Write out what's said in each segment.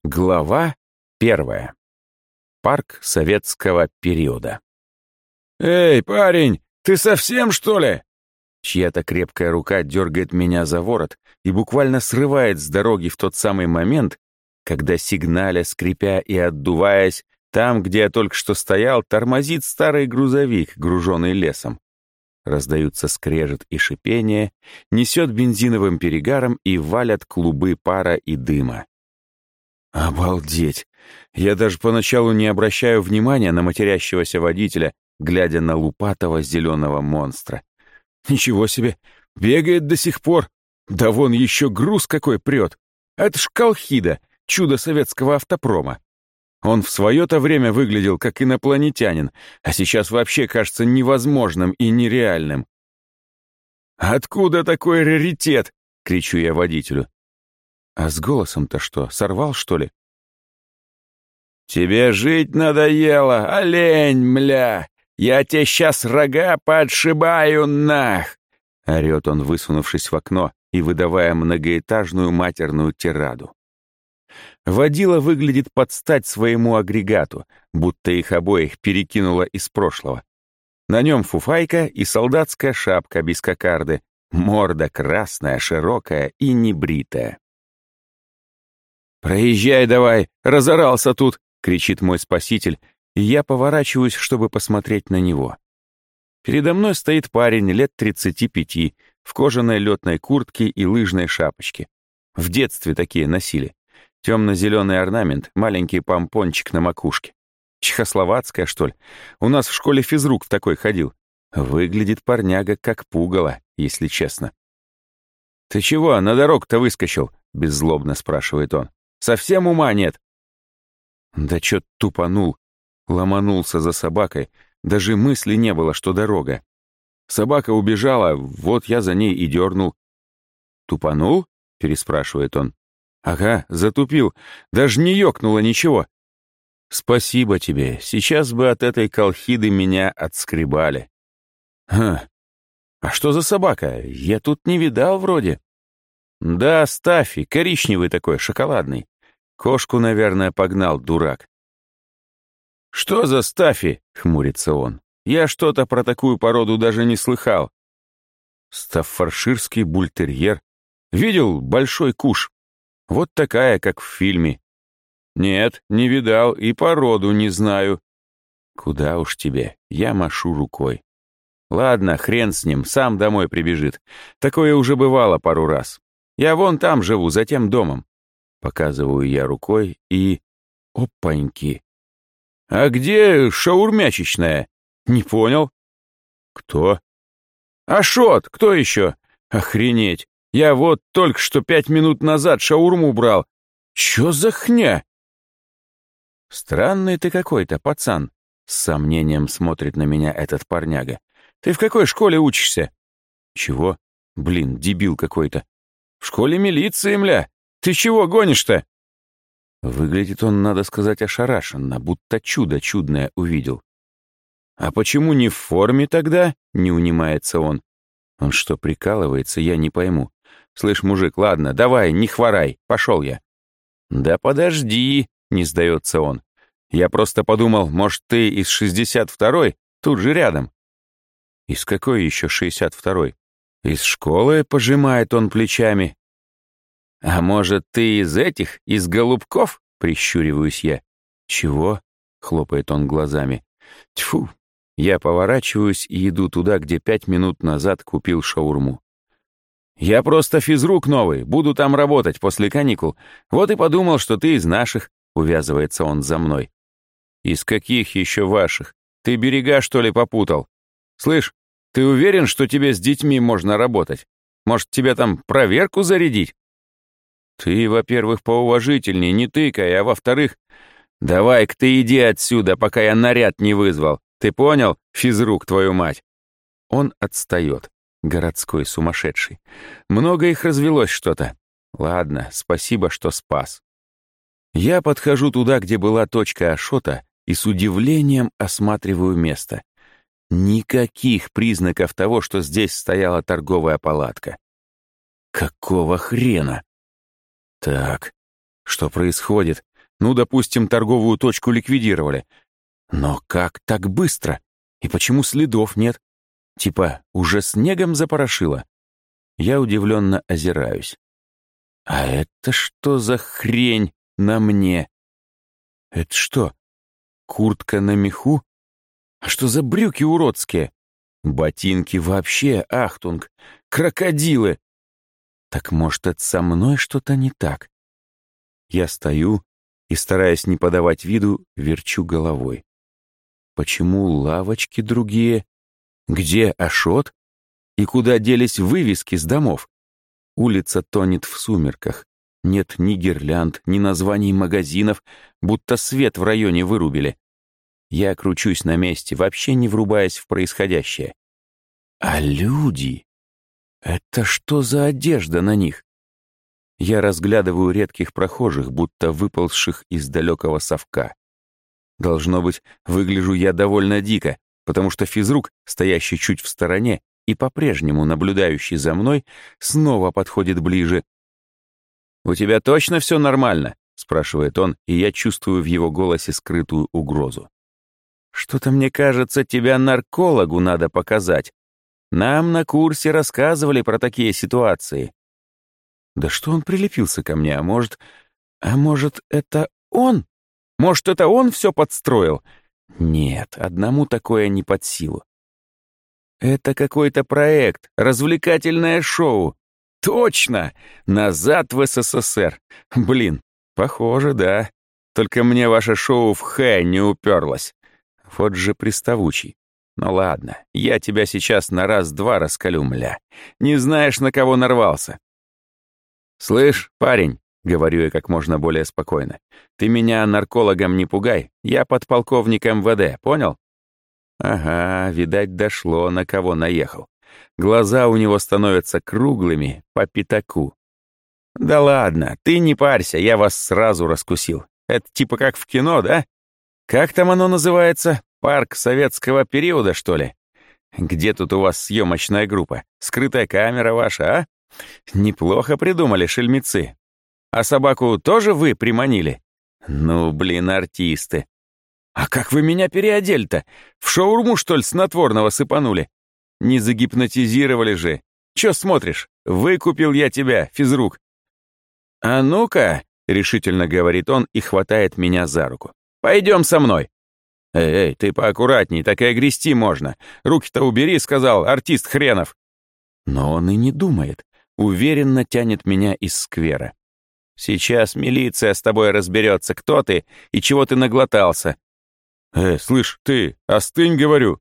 Глава 1. Парк советского периода. «Эй, парень, ты совсем, что ли?» Чья-то крепкая рука дергает меня за ворот и буквально срывает с дороги в тот самый момент, когда, сигналя, скрипя и отдуваясь, там, где я только что стоял, тормозит старый грузовик, груженный лесом. Раздаются скрежет и шипение, несет бензиновым перегаром и валят клубы пара и дыма. Обалдеть! Я даже поначалу не обращаю внимания на матерящегося водителя, глядя на лупатого зеленого монстра. Ничего себе! Бегает до сих пор! Да вон еще груз какой прет! Это ж Колхида, чудо советского автопрома. Он в свое-то время выглядел как инопланетянин, а сейчас вообще кажется невозможным и нереальным. «Откуда такой раритет?» — кричу я водителю. А с голосом-то что, сорвал, что ли? «Тебе жить надоело, олень, мля! Я тебе сейчас рога подшибаю, нах!» — орет он, высунувшись в окно и выдавая многоэтажную матерную тираду. Водила выглядит под стать своему агрегату, будто их обоих перекинуло из прошлого. На нем фуфайка и солдатская шапка без кокарды, морда красная, широкая и небритая. «Проезжай давай, разорался тут!» — кричит мой спаситель, и я поворачиваюсь, чтобы посмотреть на него. Передо мной стоит парень лет 35, в кожаной летной куртке и лыжной шапочке. В детстве такие носили. Темно-зеленый орнамент, маленький помпончик на макушке. Чехословацкая, что ли? У нас в школе физрук в такой ходил. Выглядит парняга как пугало, если честно. «Ты чего, на дорогу-то выскочил?» — беззлобно спрашивает он. «Совсем ума нет?» Да чё тупанул, ломанулся за собакой, даже мысли не было, что дорога. Собака убежала, вот я за ней и дернул. «Тупанул?» — переспрашивает он. «Ага, затупил, даже не ёкнуло ничего». «Спасибо тебе, сейчас бы от этой колхиды меня отскребали». «Хм, а что за собака? Я тут не видал вроде». «Да, Стаффи, коричневый такой, шоколадный. Кошку, наверное, погнал, дурак». «Что за Стаффи?» — хмурится он. «Я что-то про такую породу даже не слыхал». «Стаффорширский бультерьер. Видел большой куш? Вот такая, как в фильме». «Нет, не видал и породу не знаю». «Куда уж тебе, я машу рукой». «Ладно, хрен с ним, сам домой прибежит. Такое уже бывало пару раз. Я вон там живу, за тем домом». Показываю я рукой и... Опаньки! «А где шаурмячечная?» «Не понял». «Кто?» «Ашот, кто еще?» «Охренеть! Я вот только что 5 минут назад шаурму брал. Чё за хня?» «Странный ты какой-то, пацан», — с сомнением смотрит на меня этот парняга. «Ты в какой школе учишься?» «Чего? Блин, дебил какой-то». «В школе милиции, мля. Ты чего гонишь-то?» Выглядит он, надо сказать, ошарашенно, будто чудо чудное увидел. «А почему не в форме тогда?» — не унимается он. Он что, прикалывается, я не пойму. «Слышь, мужик, ладно, давай, не хворай, пошел я». «Да подожди», — не сдается он. «Я просто подумал, может, ты из 62-й, тут же рядом». «Из какой еще 62-й?» «Из школы», — пожимает он плечами. «А может, ты из этих, из голубков?» — прищуриваюсь я. «Чего?» — хлопает он глазами. «Тьфу!» Я поворачиваюсь и иду туда, где 5 минут назад купил шаурму. «Я просто физрук новый, буду там работать после каникул. Вот и подумал, что ты из наших», — увязывается он за мной. «Из каких еще ваших? Ты берега, что ли, попутал? Слышь, ты уверен, что тебе с детьми можно работать? Может, тебе там проверку зарядить?» «Ты, во-первых, поуважительней, не тыкай, а во-вторых, давай-ка ты иди отсюда, пока я наряд не вызвал. Ты понял, физрук, твою мать?» Он отстает, городской сумасшедший. Много их развелось что-то. Ладно, спасибо, что спас. Я подхожу туда, где была точка Ашота, и с удивлением осматриваю место. Никаких признаков того, что здесь стояла торговая палатка. Какого хрена? Так, что происходит? Ну, допустим, торговую точку ликвидировали. Но как так быстро? И почему следов нет? Типа, уже снегом запорошило? Я удивленно озираюсь. А это что за хрень на мне? Это что, куртка на меху? А что за брюки уродские? Ботинки вообще, ахтунг, крокодилы. Так может, это со мной что-то не так? Я стою и, стараясь не подавать виду, верчу головой. Почему лавочки другие? Где Ашот? И куда делись вывески с домов? Улица тонет в сумерках. Нет ни гирлянд, ни названий магазинов, будто свет в районе вырубили. Я кручусь на месте, вообще не врубаясь в происходящее. А люди? Это что за одежда на них? Я разглядываю редких прохожих, будто выползших из далекого совка. Должно быть, выгляжу я довольно дико, потому что физрук, стоящий чуть в стороне и по-прежнему наблюдающий за мной, снова подходит ближе. «У тебя точно все нормально?» — спрашивает он, и я чувствую в его голосе скрытую угрозу. «Что-то мне кажется, тебя наркологу надо показать. Нам на курсе рассказывали про такие ситуации». Да что он прилепился ко мне, а может, это он? Может, это он все подстроил? Нет, одному такое не под силу. Это какой-то проект, развлекательное шоу. Точно! Назад в СССР. Блин, похоже, да. Только мне ваше шоу в Хэ не уперлось. Вот же приставучий. Ну ладно, я тебя сейчас на раз-два раскалю, мля. Не знаешь, на кого нарвался. «Слышь, парень», — говорю я как можно более спокойно, «ты меня наркологом не пугай, я подполковник МВД, понял?» Ага, видать, дошло, на кого наехал. Глаза у него становятся круглыми, по пятаку. «Да ладно, ты не парься, я вас сразу раскусил. Это типа как в кино, да? Как там оно называется? Парк советского периода, что ли? Где тут у вас съемочная группа? Скрытая камера ваша, а? Неплохо придумали, шельмецы. А собаку тоже вы приманили? Ну, блин, артисты. А как вы меня переодели-то? В шаурму, что ли, снотворного сыпанули? Не загипнотизировали же. Чё смотришь? Выкупил я тебя, физрук. А ну-ка, решительно говорит он и хватает меня за руку. Пойдем со мной. Эй, ты поаккуратней, так и грести можно. Руки-то убери, сказал, артист хренов. Но он и не думает. Уверенно тянет меня из сквера. Сейчас милиция с тобой разберется, кто ты и чего ты наглотался. Слышь, ты, остынь, говорю.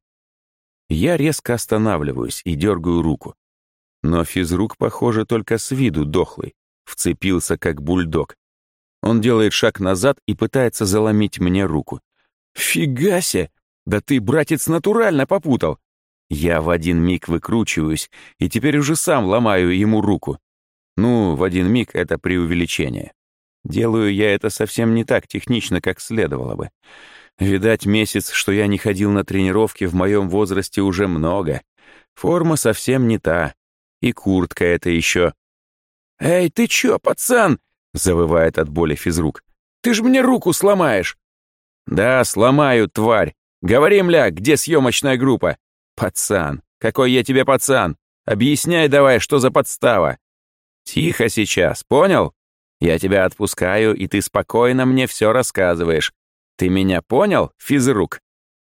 Я резко останавливаюсь и дергаю руку. Но физрук, похоже, только с виду дохлый. Вцепился, как бульдог. Он делает шаг назад и пытается заломить мне руку. Фигасе! Да ты, братец, натурально попутал. Я в один миг выкручиваюсь и теперь уже сам ломаю ему руку. Ну, в один миг это преувеличение. Делаю я это совсем не так технично, как следовало бы. Видать, месяц, что я не ходил на тренировки, в моем возрасте уже много. Форма совсем не та. И куртка это еще. «Эй, ты чё, пацан?» — завывает от боли физрук. «Ты ж мне руку сломаешь!» «Да, сломаю, тварь! Говори, мля, где съемочная группа?» «Пацан! Какой я тебе пацан? Объясняй давай, что за подстава!» «Тихо сейчас, понял? Я тебя отпускаю, и ты спокойно мне все рассказываешь. Ты меня понял, физрук?»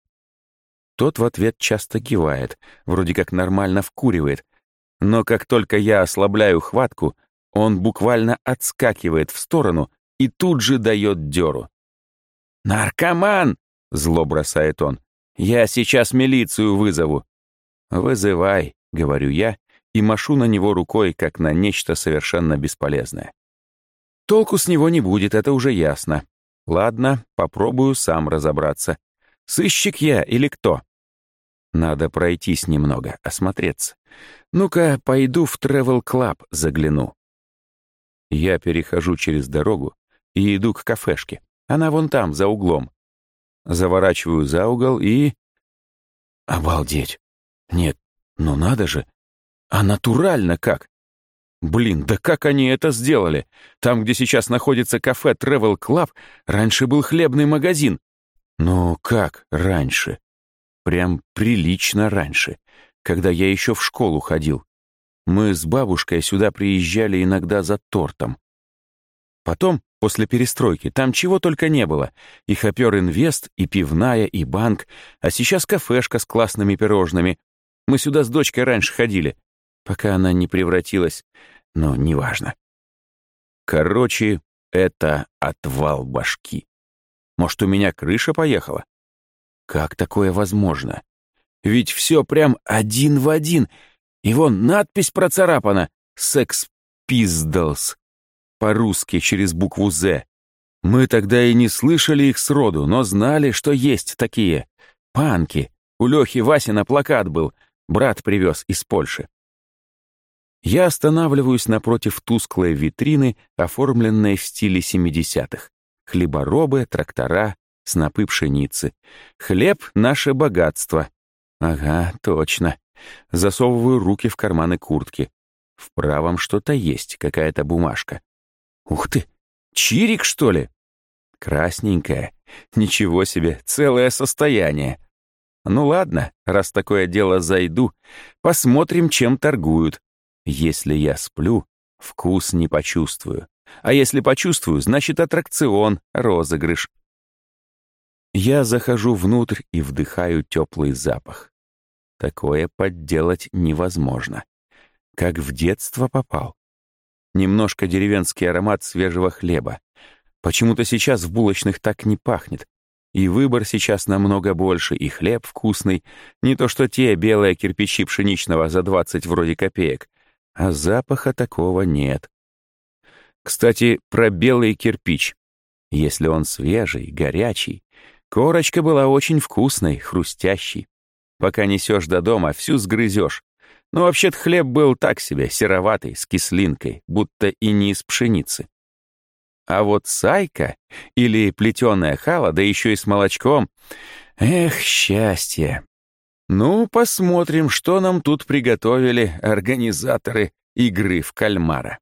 Тот в ответ часто кивает, вроде как нормально вкуривает. Но как только я ослабляю хватку, он буквально отскакивает в сторону и тут же дает дёру. «Наркоман!» — зло бросает он. «Я сейчас милицию вызову». «Вызывай», — говорю я, и машу на него рукой, как на нечто совершенно бесполезное. Толку с него не будет, это уже ясно. Ладно, попробую сам разобраться. Сыщик я или кто? Надо пройтись немного, осмотреться. Ну-ка, пойду в Travel Club загляну. Я перехожу через дорогу и иду к кафешке. Она вон там, за углом. Заворачиваю за угол и... Обалдеть! Нет, ну надо же! А натурально как? Блин, да как они это сделали? Там, где сейчас находится кафе Travel Club, раньше был хлебный магазин. Ну как раньше? Прям прилично раньше, когда я еще в школу ходил. Мы с бабушкой сюда приезжали иногда за тортом. Потом, после перестройки, там чего только не было. И Хопер Инвест, и пивная, и банк, а сейчас кафешка с классными пирожными. Мы сюда с дочкой раньше ходили, пока она не превратилась, но неважно. Короче, это отвал башки. Может, у меня крыша поехала? Как такое возможно? Ведь все прям один в один. И вон надпись процарапана «Sex Pistols» по-русски через букву «З». Мы тогда и не слышали их сроду, но знали, что есть такие. Панки. У Лехи Васина плакат был. Брат привез из Польши. Я останавливаюсь напротив тусклой витрины, оформленной в стиле 70-х. Хлеборобы, трактора, снопы пшеницы. Хлеб — наше богатство. Ага, точно. Засовываю руки в карманы куртки. В правом что-то есть, какая-то бумажка. Ух ты, чирик, что ли? Красненькая. Ничего себе, целое состояние. Ну ладно, раз такое дело зайду, посмотрим, чем торгуют. Если я сплю, вкус не почувствую. А если почувствую, значит аттракцион, розыгрыш. Я захожу внутрь и вдыхаю теплый запах. Такое подделать невозможно. Как в детство попал. Немножко деревенский аромат свежего хлеба. Почему-то сейчас в булочных так не пахнет. И выбор сейчас намного больше, и хлеб вкусный. Не то что те белые кирпичи пшеничного за 20 вроде копеек. А запаха такого нет. Кстати, про белый кирпич. Если он свежий, горячий, корочка была очень вкусной, хрустящей. Пока несешь до дома, всю сгрызешь. Но вообще-то хлеб был так себе, сероватый, с кислинкой, будто и не из пшеницы. А вот сайка или плетеная хала, да еще и с молочком, эх, счастье. Ну, посмотрим, что нам тут приготовили организаторы игры в кальмара.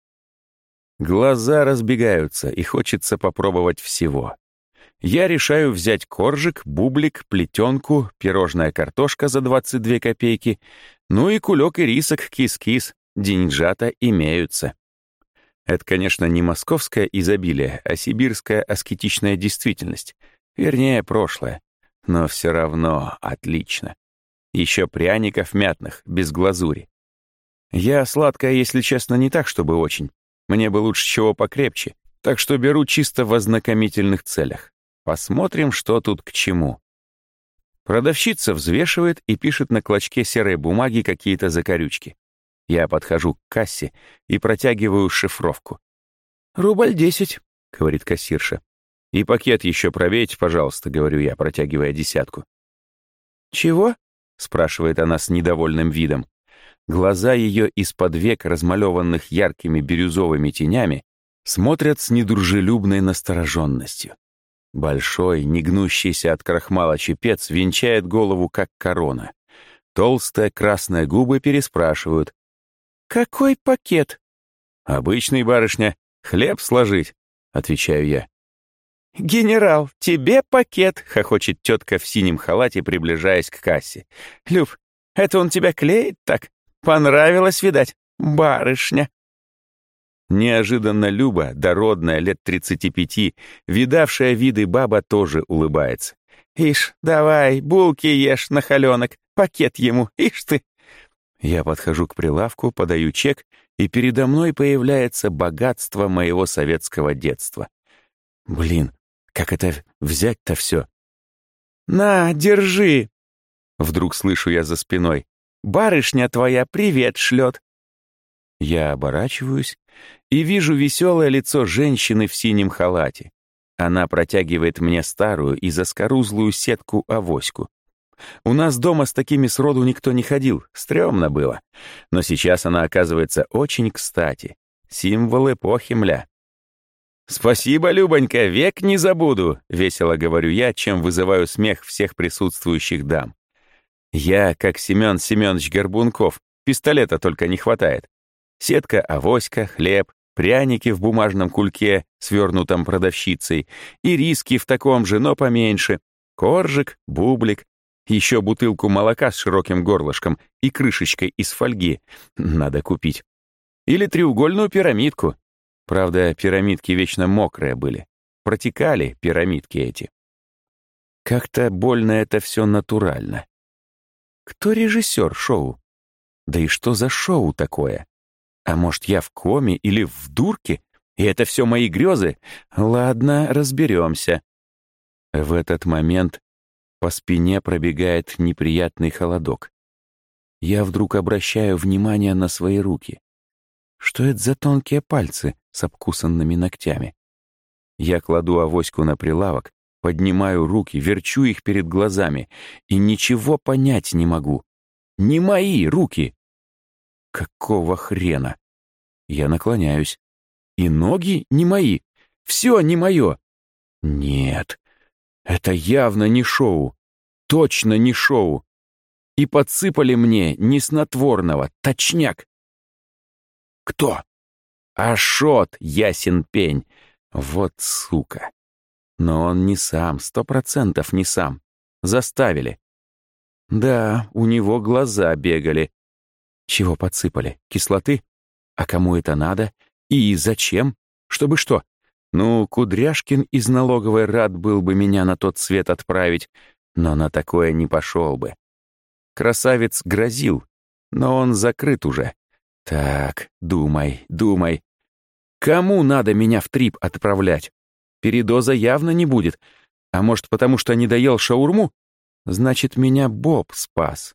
Глаза разбегаются, и хочется попробовать всего. Я решаю взять коржик, бублик, плетенку, пирожная картошка за 22 копейки, ну и кулек ирисок, кис-кис, деньжата имеются. Это, конечно, не московское изобилие, а сибирская аскетичная действительность. Вернее, прошлое. Но все равно отлично. Еще пряников мятных, без глазури. Я сладкое, если честно, не так, чтобы очень. Мне бы лучше чего покрепче, так что беру чисто в ознакомительных целях. Посмотрим, что тут к чему. Продавщица взвешивает и пишет на клочке серой бумаги какие-то закорючки. Я подхожу к кассе и протягиваю шифровку. «Рубль 10», — говорит кассирша. «И пакет еще пробейте, пожалуйста», — говорю я, протягивая десятку. «Чего?» — спрашивает она с недовольным видом. Глаза ее из-под век, размалеванных яркими бирюзовыми тенями, смотрят с недружелюбной настороженностью. Большой, негнущийся от крахмала чепец венчает голову, как корона. Толстые красные губы переспрашивают. «Какой пакет?» «Обычный, барышня. Хлеб сложить», — отвечаю я. «Генерал, тебе пакет», — хохочет тетка в синем халате, приближаясь к кассе. «Люб, это он тебя клеит так? Понравилось, видать, барышня». Неожиданно Люба, дородная, лет 35, видавшая виды баба, тоже улыбается. «Ишь, давай, булки ешь на холенок, пакет ему, ишь ты». Я подхожу к прилавку, подаю чек, и передо мной появляется богатство моего советского детства. Блин, как это взять-то все? «На, держи!» Вдруг слышу я за спиной. «Барышня твоя привет шлет!» Я оборачиваюсь и вижу веселое лицо женщины в синем халате. Она протягивает мне старую и заскорузлую сетку-авоську. У нас дома с такими сроду никто не ходил, стрёмно было. Но сейчас она оказывается очень кстати. Символ эпохи, мля. «Спасибо, Любонька, век не забуду», — весело говорю я, чем вызываю смех всех присутствующих дам. Я, как Семен Семенович Горбунков, пистолета только не хватает. Сетка-авоська, хлеб, пряники в бумажном кульке, свернутом продавщицей, ириски в таком же, но поменьше, коржик, бублик, еще бутылку молока с широким горлышком и крышечкой из фольги. Надо купить. Или треугольную пирамидку. Правда, пирамидки вечно мокрые были. Протекали пирамидки эти. Как-то больно это все натурально. Кто режиссер шоу? Да и что за шоу такое? А может, я в коме или в дурке? И это все мои грезы? Ладно, разберемся. В этот момент по спине пробегает неприятный холодок. Я вдруг обращаю внимание на свои руки. Что это за тонкие пальцы с обкусанными ногтями? Я кладу авоську на прилавок, поднимаю руки, верчу их перед глазами и ничего понять не могу. Не мои руки! Какого хрена? Я наклоняюсь. И ноги не мои. Все не мое. Нет, это явно не шоу. Точно не шоу. И подсыпали мне не снотворного, точняк. Кто? Ашот, ясен пень. Вот сука. Но он не сам, 100% не сам. Заставили. Да, у него глаза бегали. Чего подсыпали? Кислоты? А кому это надо? И зачем? Чтобы что? Ну, Кудряшкин из налоговой рад был бы меня на тот свет отправить, но на такое не пошел бы. Красавец грозил, но он закрыт уже. Так, думай, думай. Кому надо меня в трип отправлять? Передоза явно не будет. А может, потому что не доел шаурму? Значит, меня Боб спас.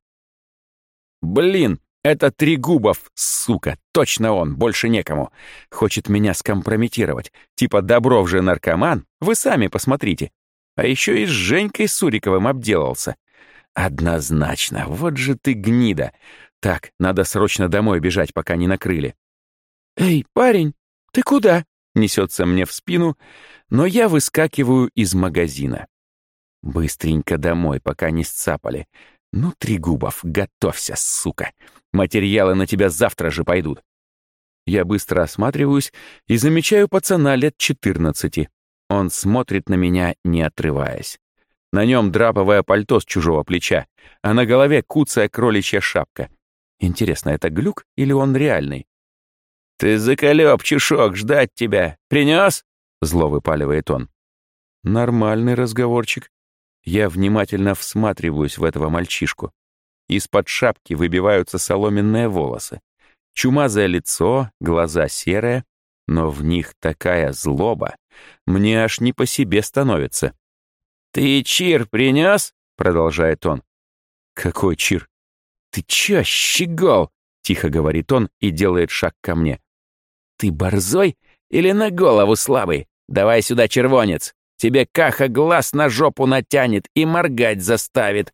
Блин, это Трегубов, сука, точно он, больше некому. Хочет меня скомпрометировать. Типа Добров же наркоман, вы сами посмотрите. А еще и с Женькой Суриковым обделался. Однозначно, вот же ты гнида. Так, надо срочно домой бежать, пока не накрыли. «Эй, парень, ты куда?» Несется мне в спину, но я выскакиваю из магазина. Быстренько домой, пока не сцапали. Ну, Трегубов, готовься, сука. Материалы на тебя завтра же пойдут. Я быстро осматриваюсь и замечаю пацана лет 14. Он смотрит на меня, не отрываясь. На нем драповое пальто с чужого плеча, а на голове куцая кроличья шапка. Интересно, это глюк или он реальный? «Ты заколеб, чушок, ждать тебя. Принес?» — зло выпаливает он. Нормальный разговорчик. Я внимательно всматриваюсь в этого мальчишку. Из-под шапки выбиваются соломенные волосы. Чумазое лицо, глаза серые, но в них такая злоба. Мне аж не по себе становится. «Ты чир принес?» — продолжает он. «Какой чир?» «Ты чё, щегол?» — тихо говорит он и делает шаг ко мне. «Ты борзой или на голову слабый? Давай сюда, червонец. Тебе Каха глаз на жопу натянет и моргать заставит».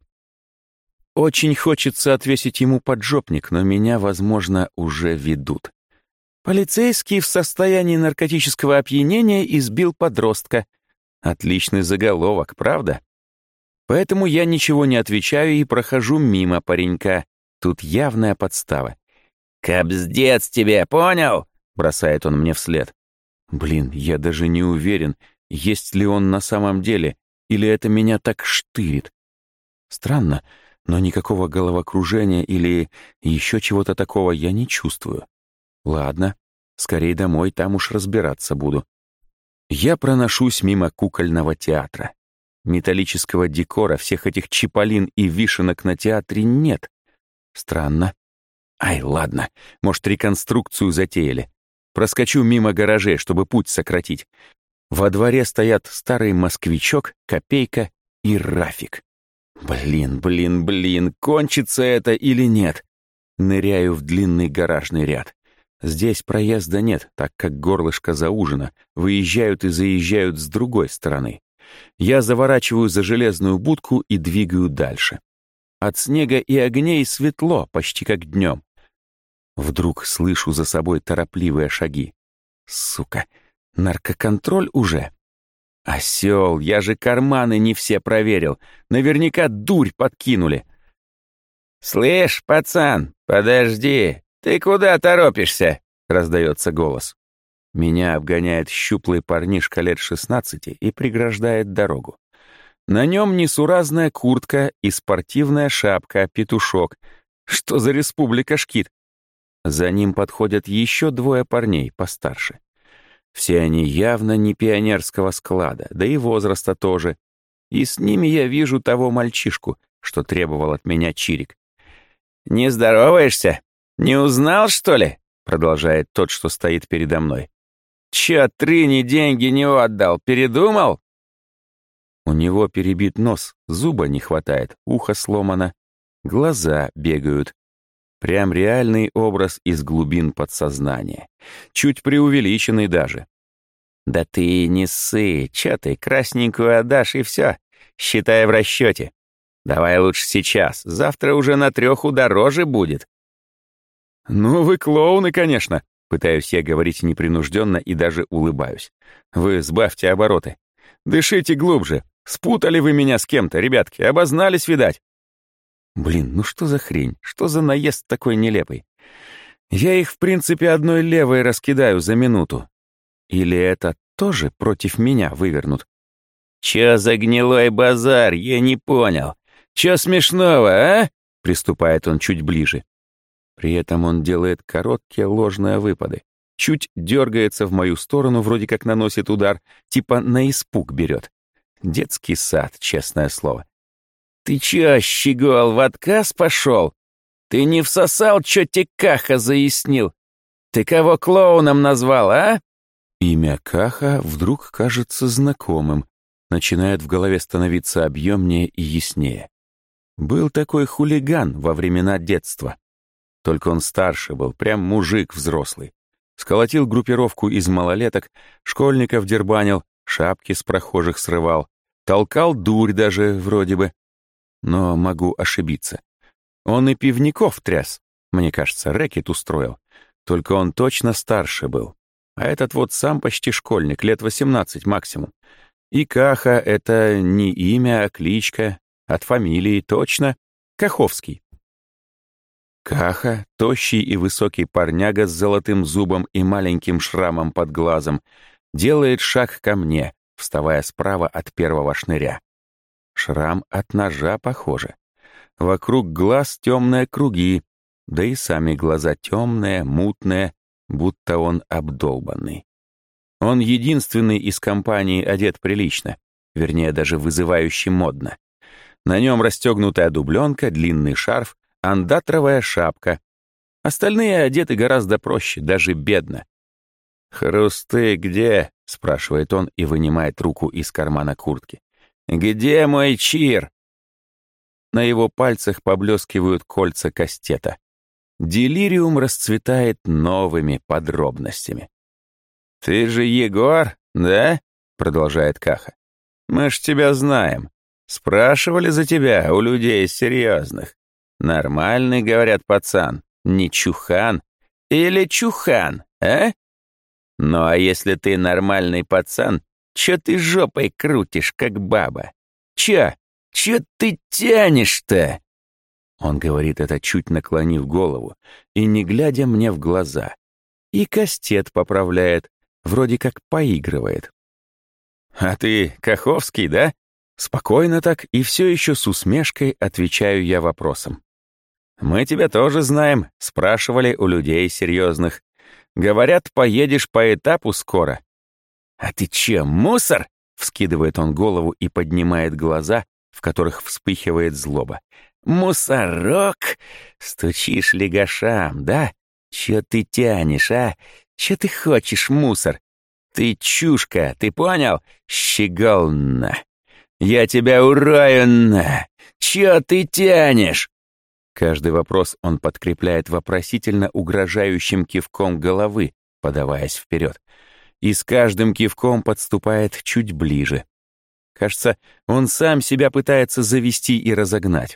Очень хочется отвесить ему поджопник, но меня, возможно, уже ведут. Полицейский в состоянии наркотического опьянения избил подростка. Отличный заголовок, правда? Поэтому я ничего не отвечаю и прохожу мимо паренька. Тут явная подстава. «Кобздец тебе, понял?» — бросает он мне вслед. Блин, я даже не уверен, есть ли он на самом деле, или это меня так штырит. Странно, но никакого головокружения или еще чего-то такого я не чувствую. Ладно, скорей домой, там уж разбираться буду. Я проношусь мимо кукольного театра. Металлического декора, всех этих чиполлин и вишенок на театре нет. Странно. Ай, ладно, может, реконструкцию затеяли. Проскочу мимо гаражей, чтобы путь сократить. Во дворе стоят старый москвичок, копейка и Рафик. Блин, кончится это или нет? Ныряю в длинный гаражный ряд. Здесь проезда нет, так как горлышко заужено, выезжают и заезжают с другой стороны. Я заворачиваю за железную будку и двигаю дальше. От снега и огней светло, почти как днем. Вдруг слышу за собой торопливые шаги. Сука, наркоконтроль уже? Осел, я же карманы не все проверил. Наверняка дурь подкинули. «Слышь, пацан, подожди, «Ты куда торопишься?» — раздается голос. Меня обгоняет щуплый парнишка лет 16 и преграждает дорогу. На нем несуразная куртка и спортивная шапка-петушок. Что за республика Шкит? За ним подходят еще двое парней постарше. Все они явно не пионерского склада, да и возраста тоже. И с ними я вижу того мальчишку, что требовал от меня чирик. «Не здороваешься? Не узнал, что ли?» — продолжает тот, что стоит передо мной. «Чё, Трыни деньги не отдал? Передумал?» У него перебит нос, зуба не хватает, ухо сломано, глаза бегают. Прям реальный образ из глубин подсознания. Чуть преувеличенный даже. «Да ты не ссы, чё ты, красненькую отдашь и всё, считай в расчёте. Давай лучше сейчас, завтра уже на 3 удороже будет». «Ну вы клоуны, конечно», — пытаюсь я говорить непринужденно и даже улыбаюсь. «Вы сбавьте обороты. Дышите глубже. Спутали вы меня с кем-то, ребятки, обознались, видать». Блин, ну что за хрень? Что за наезд такой нелепый? Я их, в принципе, одной левой раскидаю за минуту. Или это тоже против меня вывернут? «Чё за гнилой базар, я не понял. Чё смешного, а?» — приступает он чуть ближе. При этом он делает короткие ложные выпады. Чуть дергается в мою сторону, вроде как наносит удар, типа на испуг берет. Детский сад, честное слово. «Ты чё, щегол, в отказ пошёл? Ты не всосал, чё те Каха заяснил? Ты кого клоуном назвал, а?» Имя Каха вдруг кажется знакомым, начинает в голове становиться объемнее и яснее. Был такой хулиган во времена детства. Только он старше был, прям мужик взрослый. Сколотил группировку из малолеток, школьников дербанил, шапки с прохожих срывал, толкал дурь даже вроде бы. Но могу ошибиться. Он и пивников тряс, мне кажется, рэкет устроил. Только он точно старше был. А этот вот сам почти школьник, лет 18 максимум. И Каха — это не имя, а кличка, от фамилии точно Каховский. Каха, тощий и высокий парняга с золотым зубом и маленьким шрамом под глазом, делает шаг ко мне, вставая справа от первого шныря. Шрам от ножа похоже. Вокруг глаз темные круги, да и сами глаза темные, мутные, будто он обдолбанный. Он единственный из компании одет прилично, вернее, даже вызывающе модно. На нем расстегнутая дубленка, длинный шарф, андатровая шапка. Остальные одеты гораздо проще, даже бедно. «Хрусты где?» — спрашивает он и вынимает руку из кармана куртки. «Где мой чир?» На его пальцах поблескивают кольца кастета. Делириум расцветает новыми подробностями. «Ты же Егор, да?» — продолжает Каха. «Мы ж тебя знаем. Спрашивали за тебя у людей серьезных. Нормальный, говорят, пацан, не чухан. Или чухан, а? Ну а если ты нормальный пацан, чё ты жопой крутишь, как баба? Чё ты тянешь-то?» Он говорит это, чуть наклонив голову и не глядя мне в глаза. И кастет поправляет, вроде как поигрывает. «А ты Каховский, да?» Спокойно так и все еще с усмешкой отвечаю я вопросом. «Мы тебя тоже знаем, спрашивали у людей серьезных. Говорят, поедешь по этапу скоро». «А ты че, мусор?» — вскидывает он голову и поднимает глаза, в которых вспыхивает злоба. «Мусорок? Стучишь лягашам, да? Че ты тянешь, а? Че ты хочешь, мусор? Ты чушка, ты понял? Щегол на! Я тебя урою на! Че ты тянешь?» Каждый вопрос он подкрепляет вопросительно угрожающим кивком головы, подаваясь вперед. И с каждым кивком подступает чуть ближе. Кажется, он сам себя пытается завести и разогнать.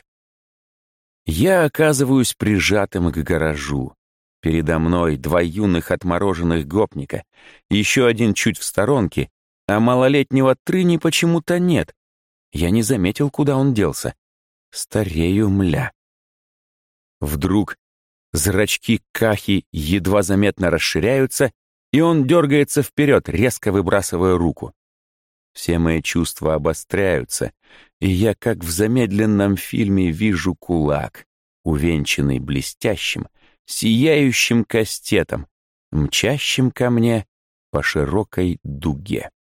Я оказываюсь прижатым к гаражу. Передо мной 2 юных отмороженных гопника, еще один чуть в сторонке, а малолетнего Трыни почему-то нет. Я не заметил, куда он делся. Старею, мля. Вдруг Зрачки Кахи едва заметно расширяются, и он дергается вперед, резко выбрасывая руку. Все мои чувства обостряются, и я, как в замедленном фильме, вижу кулак, увенчанный блестящим, сияющим кастетом, мчащим ко мне по широкой дуге.